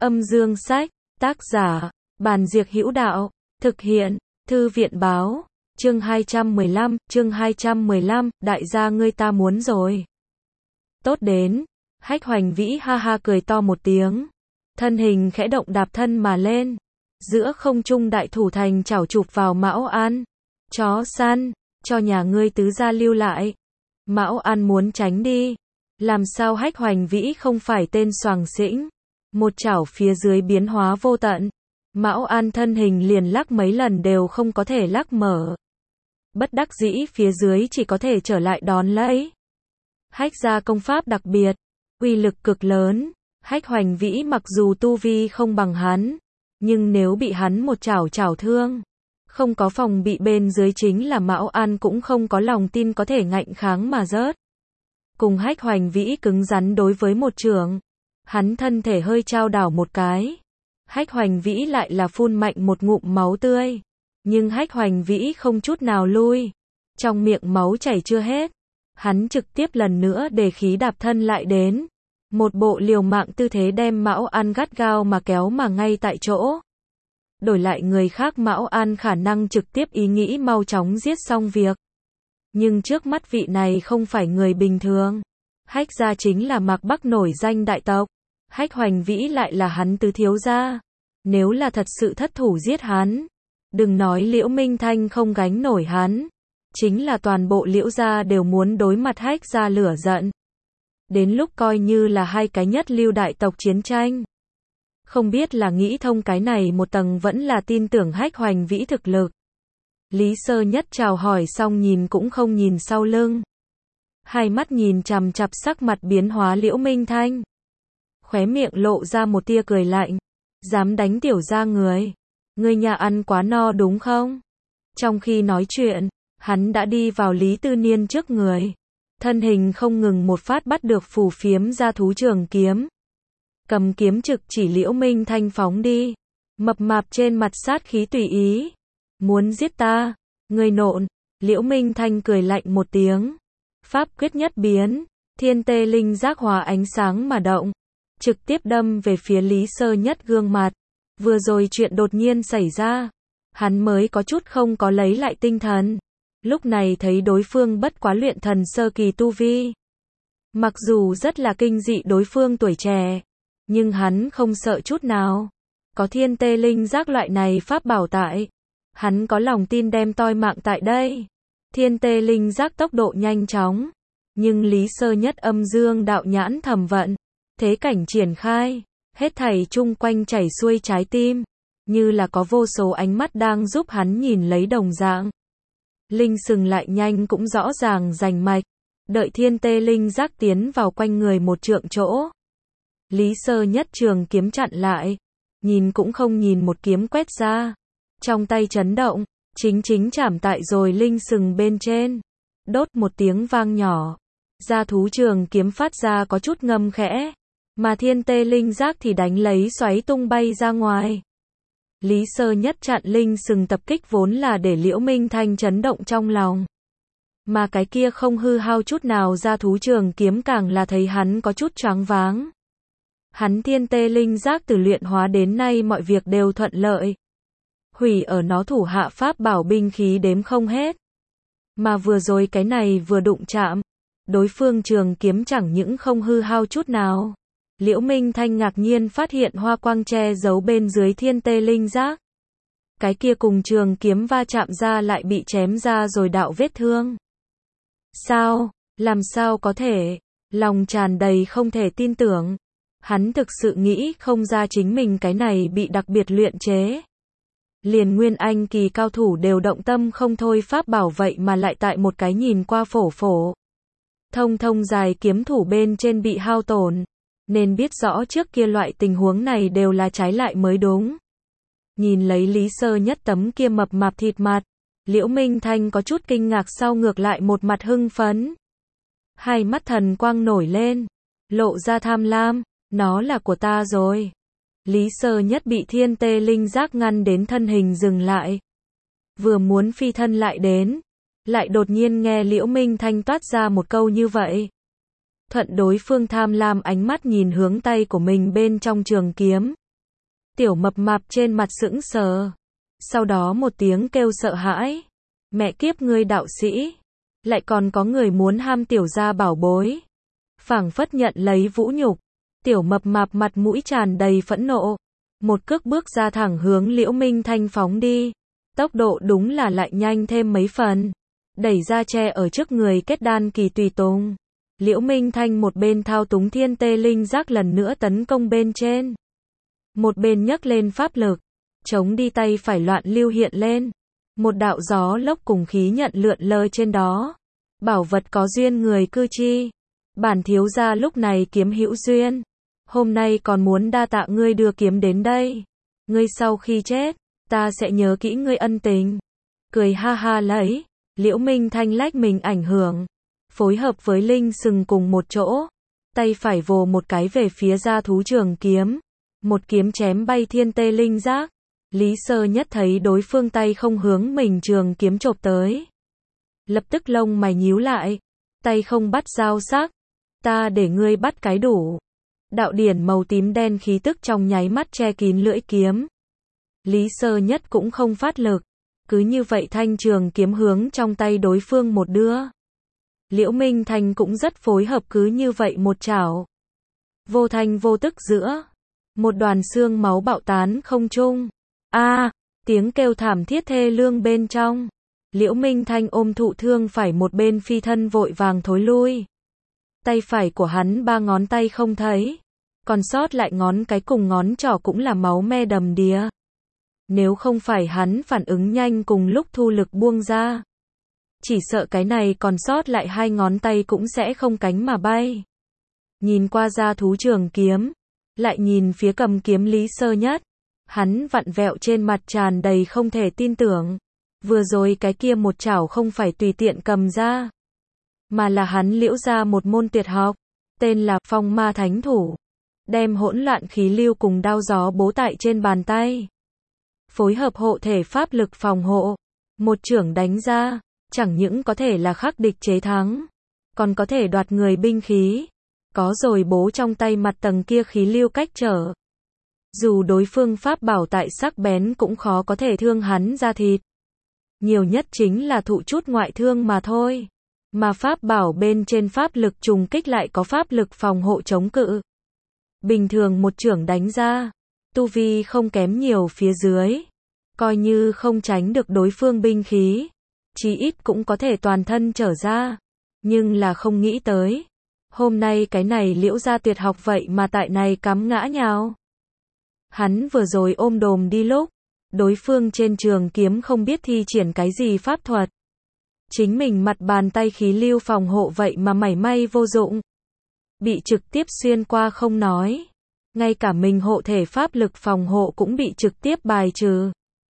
Âm dương sách, tác giả, Bàn Diệc Hữu Đạo, thực hiện, Thư viện báo, chương 215, đại gia ngươi ta muốn rồi. Tốt đến, Hách Hoành Vĩ ha ha cười to một tiếng, thân hình khẽ động đạp thân mà lên, giữa không trung đại thủ thành chảo chụp vào Mão An. Chó săn, cho nhà ngươi tứ gia lưu lại. Mão An muốn tránh đi, làm sao Hách Hoành Vĩ không phải tên xoàng xĩnh, một chảo phía dưới biến hóa vô tận. Mão An thân hình liền lắc mấy lần đều không có thể lắc mở. Bất đắc dĩ phía dưới chỉ có thể trở lại đón lấy. Hách gia công pháp đặc biệt, uy lực cực lớn. Hách Hoành Vĩ mặc dù tu vi không bằng hắn, nhưng nếu bị hắn một chảo chảo thương, không có phòng bị bên dưới chính là Mão An cũng không có lòng tin có thể ngạnh kháng mà rớt. Cùng Hách Hoành Vĩ cứng rắn đối với một chưởng, hắn thân thể hơi chao đảo một cái. Hách Hoành Vĩ lại là phun mạnh một ngụm máu tươi, nhưng Hách Hoành Vĩ không chút nào lui. Trong miệng máu chảy chưa hết, hắn trực tiếp lần nữa để khí đạp thân lại đến. Một bộ liều mạng tư thế đem Mão An gắt gao mà kéo mà ngay tại chỗ. Đổi lại người khác Mão An khả năng trực tiếp ý nghĩ mau chóng giết xong việc. Nhưng trước mắt vị này không phải người bình thường. Hách gia chính là Mạc Bắc nổi danh đại tộc. Hách Hoành Vĩ lại là hắn tứ thiếu gia. Nếu là thật sự thất thủ giết hắn, đừng nói Liễu Minh Thanh không gánh nổi hắn, chính là toàn bộ Liễu gia đều muốn đối mặt Hách gia lửa giận. Đến lúc coi như là hai cái nhất lưu đại tộc chiến tranh. Không biết là nghĩ thông cái này một tầng vẫn là tin tưởng Hách Hoành Vĩ thực lực. Lý Sơ Nhất chào hỏi xong nhìn cũng không nhìn sau lưng. Hai mắt nhìn chằm chằm sắc mặt biến hóa Liễu Minh Thanh. Khóe miệng lộ ra một tia cười lạnh. Dám đánh tiểu gia người. Ngươi nhà ăn quá no đúng không? Trong khi nói chuyện, hắn đã đi vào Lý Tư Niên trước người. Thân hình không ngừng một phát bắt được phù phiếm ra thú trường kiếm. Cầm kiếm trực chỉ Liễu Minh Thanh phóng đi. Mập mạp trên mặt sát khí tùy ý. Muốn giết ta, ngươi nộn. Liễu Minh Thanh cười lạnh một tiếng. Pháp quyết nhất biến, thiên tê linh giác hóa ánh sáng mà động. Trực tiếp đâm về phía Lý Sơ Nhất gương mặt. Vừa rồi chuyện đột nhiên xảy ra, hắn mới có chút không có lấy lại tinh thần. Lúc này thấy đối phương bất quá luyện thần sơ kỳ tu vi. Mặc dù rất là kinh dị đối phương tuổi trẻ, nhưng hắn không sợ chút nào. Có thiên tê linh giác loại này pháp bảo tại, hắn có lòng tin đem toi mạng tại đây. Thiên tê linh giác tốc độ nhanh chóng, nhưng Lý Sơ Nhất âm dương đạo nhãn thẩm vận, thế cảnh triển khai, hết thảy chung quanh chảy xuôi trái tim, như là có vô số ánh mắt đang giúp hắn nhìn lấy đồng dạng. Linh sừng lại nhanh cũng rõ ràng rành mạch, đợi thiên tê linh giác tiến vào quanh người một trượng chỗ. Lý Sơ Nhất trường kiếm chặn lại, nhìn cũng không nhìn một kiếm quét ra, trong tay chấn động, chính chạm tại rồi linh sừng bên trên, đốt một tiếng vang nhỏ, ra thú trường kiếm phát ra có chút ngâm khẽ, mà thiên tê linh giác thì đánh lấy xoáy tung bay ra ngoài. Lý Sơ Nhất chặn linh sừng tập kích vốn là để Liễu Minh Thanh chấn động trong lòng. Mà cái kia không hư hao chút nào ra thú trường kiếm càng là thấy hắn có chút choáng váng. Hắn thiên tê linh giác từ luyện hóa đến nay mọi việc đều thuận lợi. Hủy ở nó thủ hạ pháp bảo binh khí đếm không hết. Mà vừa rồi cái này vừa đụng chạm, đối phương trường kiếm chẳng những không hư hao chút nào. Liễu Minh Thanh ngạc nhiên phát hiện hoa quang che giấu bên dưới thiên tê linh giác. Cái kia cùng trường kiếm va chạm ra lại bị chém ra rồi đạo vết thương. Sao? Làm sao có thể? Lòng tràn đầy không thể tin tưởng. Hắn thực sự nghĩ không ra chính mình cái này bị đặc biệt luyện chế. Liền nguyên anh kỳ cao thủ đều động tâm không thôi pháp bảo vậy mà lại tại một cái nhìn qua phổ. Thông dài kiếm thủ bên trên bị hao tổn. Nên biết rõ trước kia loại tình huống này đều là trái lại mới đúng. Nhìn lấy Lý Sơ Nhất tấm kia mập mạp thịt mặt, Liễu Minh Thanh có chút kinh ngạc sau ngược lại một mặt hưng phấn. Hai mắt thần quang nổi lên, lộ ra tham lam, nó là của ta rồi. Lý Sơ Nhất bị thiên tê linh giác ngăn đến thân hình dừng lại. Vừa muốn phi thân lại đến, lại đột nhiên nghe Liễu Minh Thanh toát ra một câu như vậy. Thuận đối phương tham lam ánh mắt nhìn hướng tay của mình bên trong trường kiếm, Tiểu mập mạp trên mặt sững sờ. Sau đó một tiếng kêu sợ hãi. Mẹ kiếp ngươi đạo sĩ. Lại còn có người muốn ham tiểu gia bảo bối. Phảng phất nhận lấy vũ nhục. Tiểu mập mạp mặt mũi tràn đầy phẫn nộ. Một cước bước ra thẳng hướng Liễu Minh Thanh phóng đi. Tốc độ đúng là lại nhanh thêm mấy phần. Đẩy ra che ở trước người kết đan kỳ tùy tùng. Liễu Minh Thanh một bên thao túng thiên tê linh giác lần nữa tấn công bên trên. Một bên nhấc lên pháp lực. Chống đi tay phải loạn lưu hiện lên. Một đạo gió lốc cùng khí nhận lượn lờ trên đó. Bảo vật có duyên người cư chi. Bản thiếu gia lúc này kiếm hữu duyên. Hôm nay còn muốn đa tạ ngươi đưa kiếm đến đây. Ngươi sau khi chết, ta sẽ nhớ kỹ ngươi ân tình. Cười ha ha lấy. Liễu Minh Thanh lách mình ảnh hưởng. Phối hợp với linh sừng cùng một chỗ. Tay phải vồ một cái về phía gia thú trường kiếm. Một kiếm chém bay thiên tê linh giác. Lý Sơ Nhất thấy đối phương tay không hướng mình trường kiếm chộp tới. Lập tức lông mày nhíu lại. Tay không bắt dao sắc. Ta để ngươi bắt cái đủ. Đạo điển màu tím đen khí tức trong nháy mắt che kín lưỡi kiếm. Lý Sơ Nhất cũng không phát lực. Cứ như vậy thanh trường kiếm hướng trong tay đối phương một đưa. Liễu Minh Thanh cũng rất phối hợp cứ như vậy một chảo. Vô thanh vô tức giữa. Một đoàn xương máu bạo tán không trung. Tiếng kêu thảm thiết thê lương bên trong. Liễu Minh Thanh ôm thụ thương phải một bên phi thân vội vàng thối lui. Tay phải của hắn 3 ngón tay không thấy. Còn sót lại ngón cái cùng ngón trỏ cũng là máu me đầm đìa. Nếu không phải hắn phản ứng nhanh cùng lúc thu lực buông ra. Chỉ sợ cái này còn sót lại 2 ngón tay cũng sẽ không cánh mà bay. Nhìn qua gia thú trường kiếm. Lại nhìn phía cầm kiếm Lý Sơ Nhất. Hắn vặn vẹo trên mặt tràn đầy không thể tin tưởng. Vừa rồi cái kia một chảo không phải tùy tiện cầm ra. Mà là hắn liễu ra một môn tuyệt học. Tên là Phong Ma Thánh Thủ. Đem hỗn loạn khí lưu cùng đao gió bố tại trên bàn tay. Phối hợp hộ thể pháp lực phòng hộ. Một chưởng đánh ra. Chẳng những có thể là khắc địch chế thắng. Còn có thể đoạt người binh khí. Có rồi bố trong tay mặt tầng kia khí lưu cách trở. Dù đối phương pháp bảo tại sắc bén cũng khó có thể thương hắn ra thịt. Nhiều nhất chính là thụ chút ngoại thương mà thôi. Mà pháp bảo bên trên pháp lực trùng kích lại có pháp lực phòng hộ chống cự. Bình thường một chưởng đánh ra. Tu vi không kém nhiều phía dưới. Coi như không tránh được đối phương binh khí. Chí ít cũng có thể toàn thân trở ra. Nhưng là không nghĩ tới. Hôm nay cái này liễu ra tuyệt học vậy mà tại này cắm ngã nhào. Hắn vừa rồi ôm đồm đi lúc. Đối phương trên trường kiếm không biết thi triển cái gì pháp thuật. Chính mình mặt bàn tay khí lưu phòng hộ vậy mà mảy may vô dụng. Bị trực tiếp xuyên qua không nói. Ngay cả mình hộ thể pháp lực phòng hộ cũng bị trực tiếp bài trừ.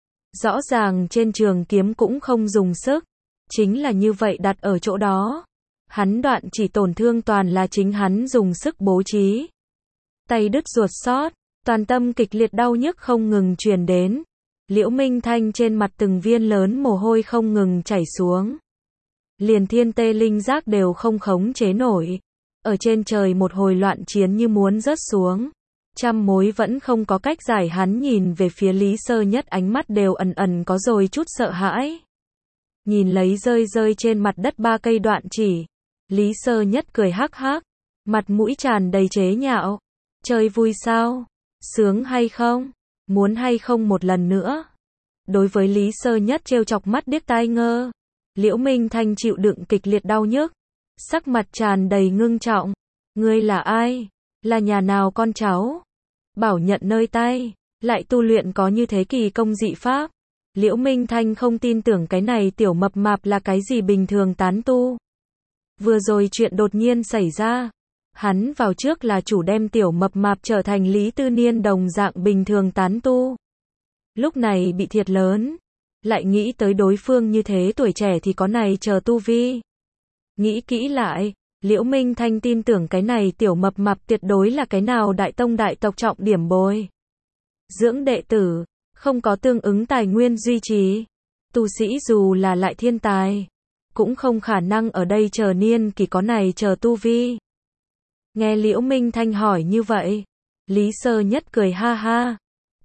Rõ ràng trên trường kiếm cũng không dùng sức. Chính là như vậy đặt ở chỗ đó. Hắn đoạn chỉ tổn thương toàn là chính hắn dùng sức bố trí. Tay đứt ruột sót. Toàn tâm kịch liệt đau nhức không ngừng truyền đến. Liễu Minh Thanh trên mặt từng viên lớn mồ hôi không ngừng chảy xuống. Liền thiên tê linh giác đều không khống chế nổi. Ở trên trời một hồi loạn chiến như muốn rớt xuống. Trăm mối vẫn không có cách giải, hắn nhìn về phía Lý Sơ Nhất ánh mắt đều ẩn ẩn có rồi chút sợ hãi. Nhìn lấy rơi trên mặt đất 3 cây đoạn chỉ. Lý Sơ Nhất cười hắc hắc. Mặt mũi tràn đầy chế nhạo. Chơi vui sao? Sướng hay không? Muốn hay không một lần nữa? Đối với Lý Sơ Nhất trêu chọc mắt điếc tai ngơ. Liễu Minh Thanh chịu đựng kịch liệt đau nhức. Sắc mặt tràn đầy ngưng trọng. Ngươi là ai? Là nhà nào con cháu? Bảo nhận nơi tay. Lại tu luyện có như thế kỳ công dị pháp. Liễu Minh Thanh không tin tưởng cái này tiểu mập mạp là cái gì bình thường tán tu. Vừa rồi chuyện đột nhiên xảy ra. Hắn vào trước là chủ đem tiểu mập mạp trở thành Lý Tư Niên đồng dạng bình thường tán tu. Lúc này bị thiệt lớn. Lại nghĩ tới đối phương như thế tuổi trẻ thì có này chờ tu vi. Nghĩ kỹ lại, Liễu Minh Thanh tin tưởng cái này tiểu mập mạp tuyệt đối là cái nào đại tông đại tộc trọng điểm bồi dưỡng đệ tử, không có tương ứng tài nguyên duy trì. Tu sĩ dù là lại thiên tài, cũng không khả năng ở đây chờ niên kỳ có này chờ tu vi. Nghe Liễu Minh Thanh hỏi như vậy, Lý Sơ Nhất cười ha ha.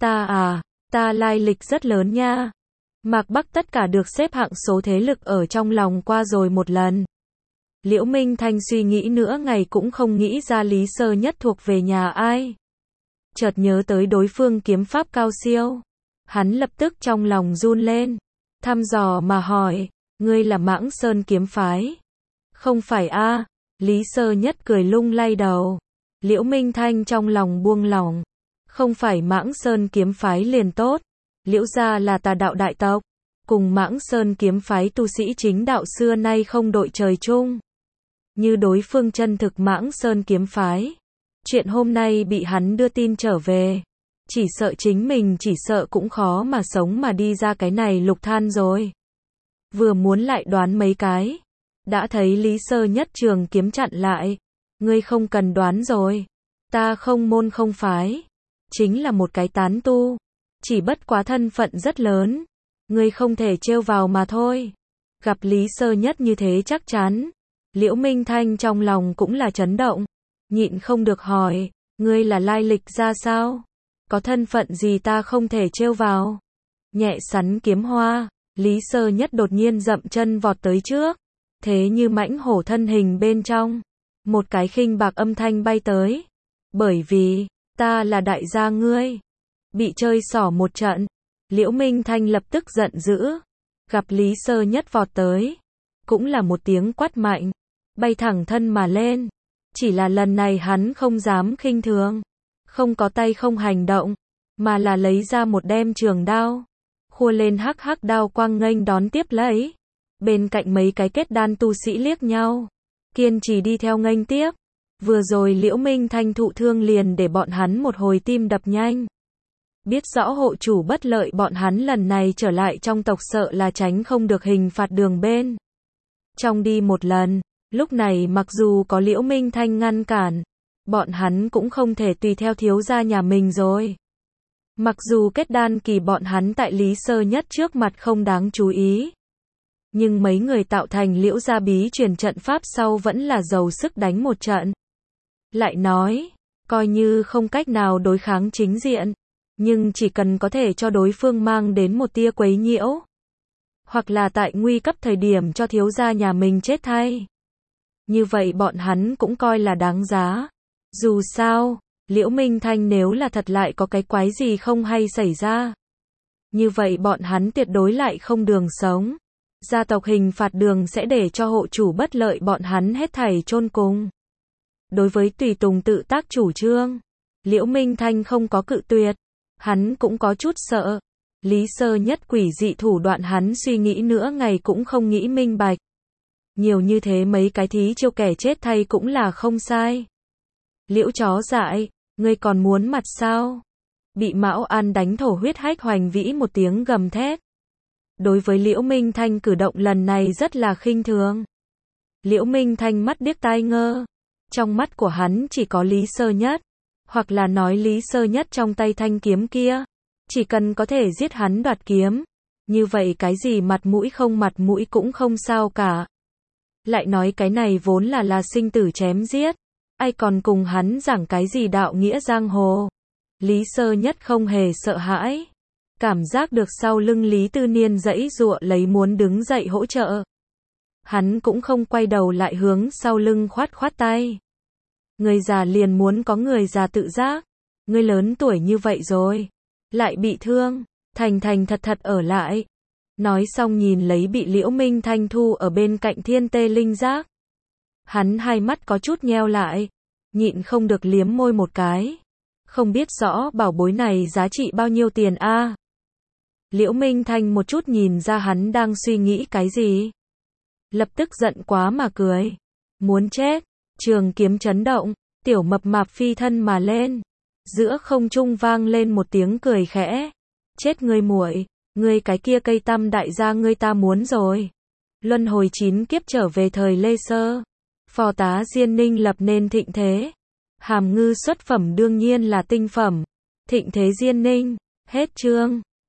Ta lai lịch rất lớn nha. Mạc Bắc tất cả được xếp hạng số thế lực ở trong lòng qua rồi một lần. Liễu Minh Thanh suy nghĩ nửa ngày cũng không nghĩ ra Lý Sơ Nhất thuộc về nhà ai. Chợt nhớ tới đối phương kiếm pháp cao siêu. Hắn lập tức trong lòng run lên. Thăm dò mà hỏi, ngươi là Mãng Sơn kiếm phái? Không phải a? Lý Sơ Nhất cười lung lay đầu. Liễu Minh Thanh trong lòng buông lỏng. Không phải Mãng Sơn kiếm phái liền tốt. Liễu gia là tà đạo đại tộc. Cùng Mãng Sơn kiếm phái tu sĩ chính đạo xưa nay không đội trời chung. Như đối phương chân thực Mãng Sơn kiếm phái. Chuyện hôm nay bị hắn đưa tin trở về. Chỉ sợ chính mình chỉ sợ cũng khó mà sống mà đi ra cái này lục than rồi. Vừa muốn lại đoán mấy cái. Đã thấy Lý Sơ Nhất trường kiếm chặn lại. Ngươi không cần đoán rồi. Ta không môn không phái. Chính là một cái tán tu. Chỉ bất quá thân phận rất lớn. Ngươi không thể trêu vào mà thôi. Gặp Lý Sơ Nhất như thế chắc chắn. Liễu Minh Thanh trong lòng cũng là chấn động. Nhịn không được hỏi. Ngươi là lai lịch ra sao? Có thân phận gì ta không thể trêu vào? Nhẹ sắn kiếm hoa. Lý Sơ Nhất đột nhiên dậm chân vọt tới trước. Thế như mãnh hổ thân hình bên trong. Một cái khinh bạc âm thanh bay tới. Bởi vì, ta là đại gia ngươi. Bị chơi xỏ một trận. Liễu Minh Thanh lập tức giận dữ. Gặp Lý Sơ Nhất vọt tới. Cũng là một tiếng quát mạnh. Bay thẳng thân mà lên. Chỉ là lần này hắn không dám khinh thường. Không có tay không hành động. Mà là lấy ra một đem trường đao. Khua lên hắc hắc đao quang nghênh đón tiếp lấy. Bên cạnh mấy cái kết đan tu sĩ liếc nhau. Kiên trì đi theo nghênh tiếp. Vừa rồi Liễu Minh Thanh thụ thương liền để bọn hắn một hồi tim đập nhanh. Biết rõ hộ chủ bất lợi bọn hắn lần này trở lại trong tộc sợ là tránh không được hình phạt đường bên. Trong đi một lần, lúc này mặc dù có Liễu Minh Thanh ngăn cản, bọn hắn cũng không thể tùy theo thiếu gia nhà mình rồi. Mặc dù kết đan kỳ bọn hắn tại Lý Sơ Nhất trước mặt không đáng chú ý. Nhưng mấy người tạo thành Liễu gia bí truyền trận pháp sau vẫn là giàu sức đánh một trận. Lại nói, coi như không cách nào đối kháng chính diện, nhưng chỉ cần có thể cho đối phương mang đến một tia quấy nhiễu. Hoặc là tại nguy cấp thời điểm cho thiếu gia nhà mình chết thay. Như vậy bọn hắn cũng coi là đáng giá. Dù sao, Liễu Minh Thanh nếu là thật lại có cái quái gì không hay xảy ra. Như vậy bọn hắn tuyệt đối lại không đường sống. Gia tộc hình phạt đường sẽ để cho hộ chủ bất lợi bọn hắn hết thảy chôn cùng. Đối với tùy tùng tự tác chủ trương, Liễu Minh Thanh không có cự tuyệt. Hắn cũng có chút sợ. Lý Sơ Nhất quỷ dị thủ đoạn hắn suy nghĩ nửa ngày cũng không nghĩ minh bạch. Nhiều như thế mấy cái thí chiêu kẻ chết thay cũng là không sai. Liễu chó dại, ngươi còn muốn mặt sao? Bị Mão An đánh thổ huyết Hách Hoành Vĩ một tiếng gầm thét. Đối với Liễu Minh Thanh cử động lần này rất là khinh thường. Liễu Minh Thanh mắt điếc tai ngơ. Trong mắt của hắn chỉ có Lý Sơ Nhất. Hoặc là nói Lý Sơ Nhất trong tay thanh kiếm kia. Chỉ cần có thể giết hắn đoạt kiếm. Như vậy cái gì mặt mũi không mặt mũi cũng không sao cả. Lại nói cái này vốn là sinh tử chém giết. Ai còn cùng hắn giảng cái gì đạo nghĩa giang hồ. Lý Sơ Nhất không hề sợ hãi. Cảm giác được sau lưng Lý Tư Niên giãy giụa lấy muốn đứng dậy hỗ trợ. Hắn cũng không quay đầu lại hướng sau lưng khoát khoát tay. Người già liền muốn có người già tự giác. Ngươi lớn tuổi như vậy rồi. Lại bị thương. Thành thật ở lại. Nói xong nhìn lấy bị Liễu Minh Thanh thu ở bên cạnh Thiên Tê Linh Giác. Hắn hai mắt có chút nheo lại. Nhịn không được liếm môi một cái. Không biết rõ bảo bối này giá trị bao nhiêu tiền a? Liễu Minh Thanh một chút nhìn ra hắn đang suy nghĩ cái gì. Lập tức giận quá mà cười. Muốn chết. Trường kiếm chấn động. Tiểu mập mạp phi thân mà lên. Giữa không trung vang lên một tiếng cười khẽ. Chết ngươi muội, ngươi cái kia cây tăm đại gia ngươi ta muốn rồi. Luân hồi 9 kiếp trở về thời Lê Sơ. Phò tá Diên Ninh lập nên thịnh thế. Hàm ngư xuất phẩm đương nhiên là tinh phẩm. Thịnh thế Diên Ninh. Hết chương.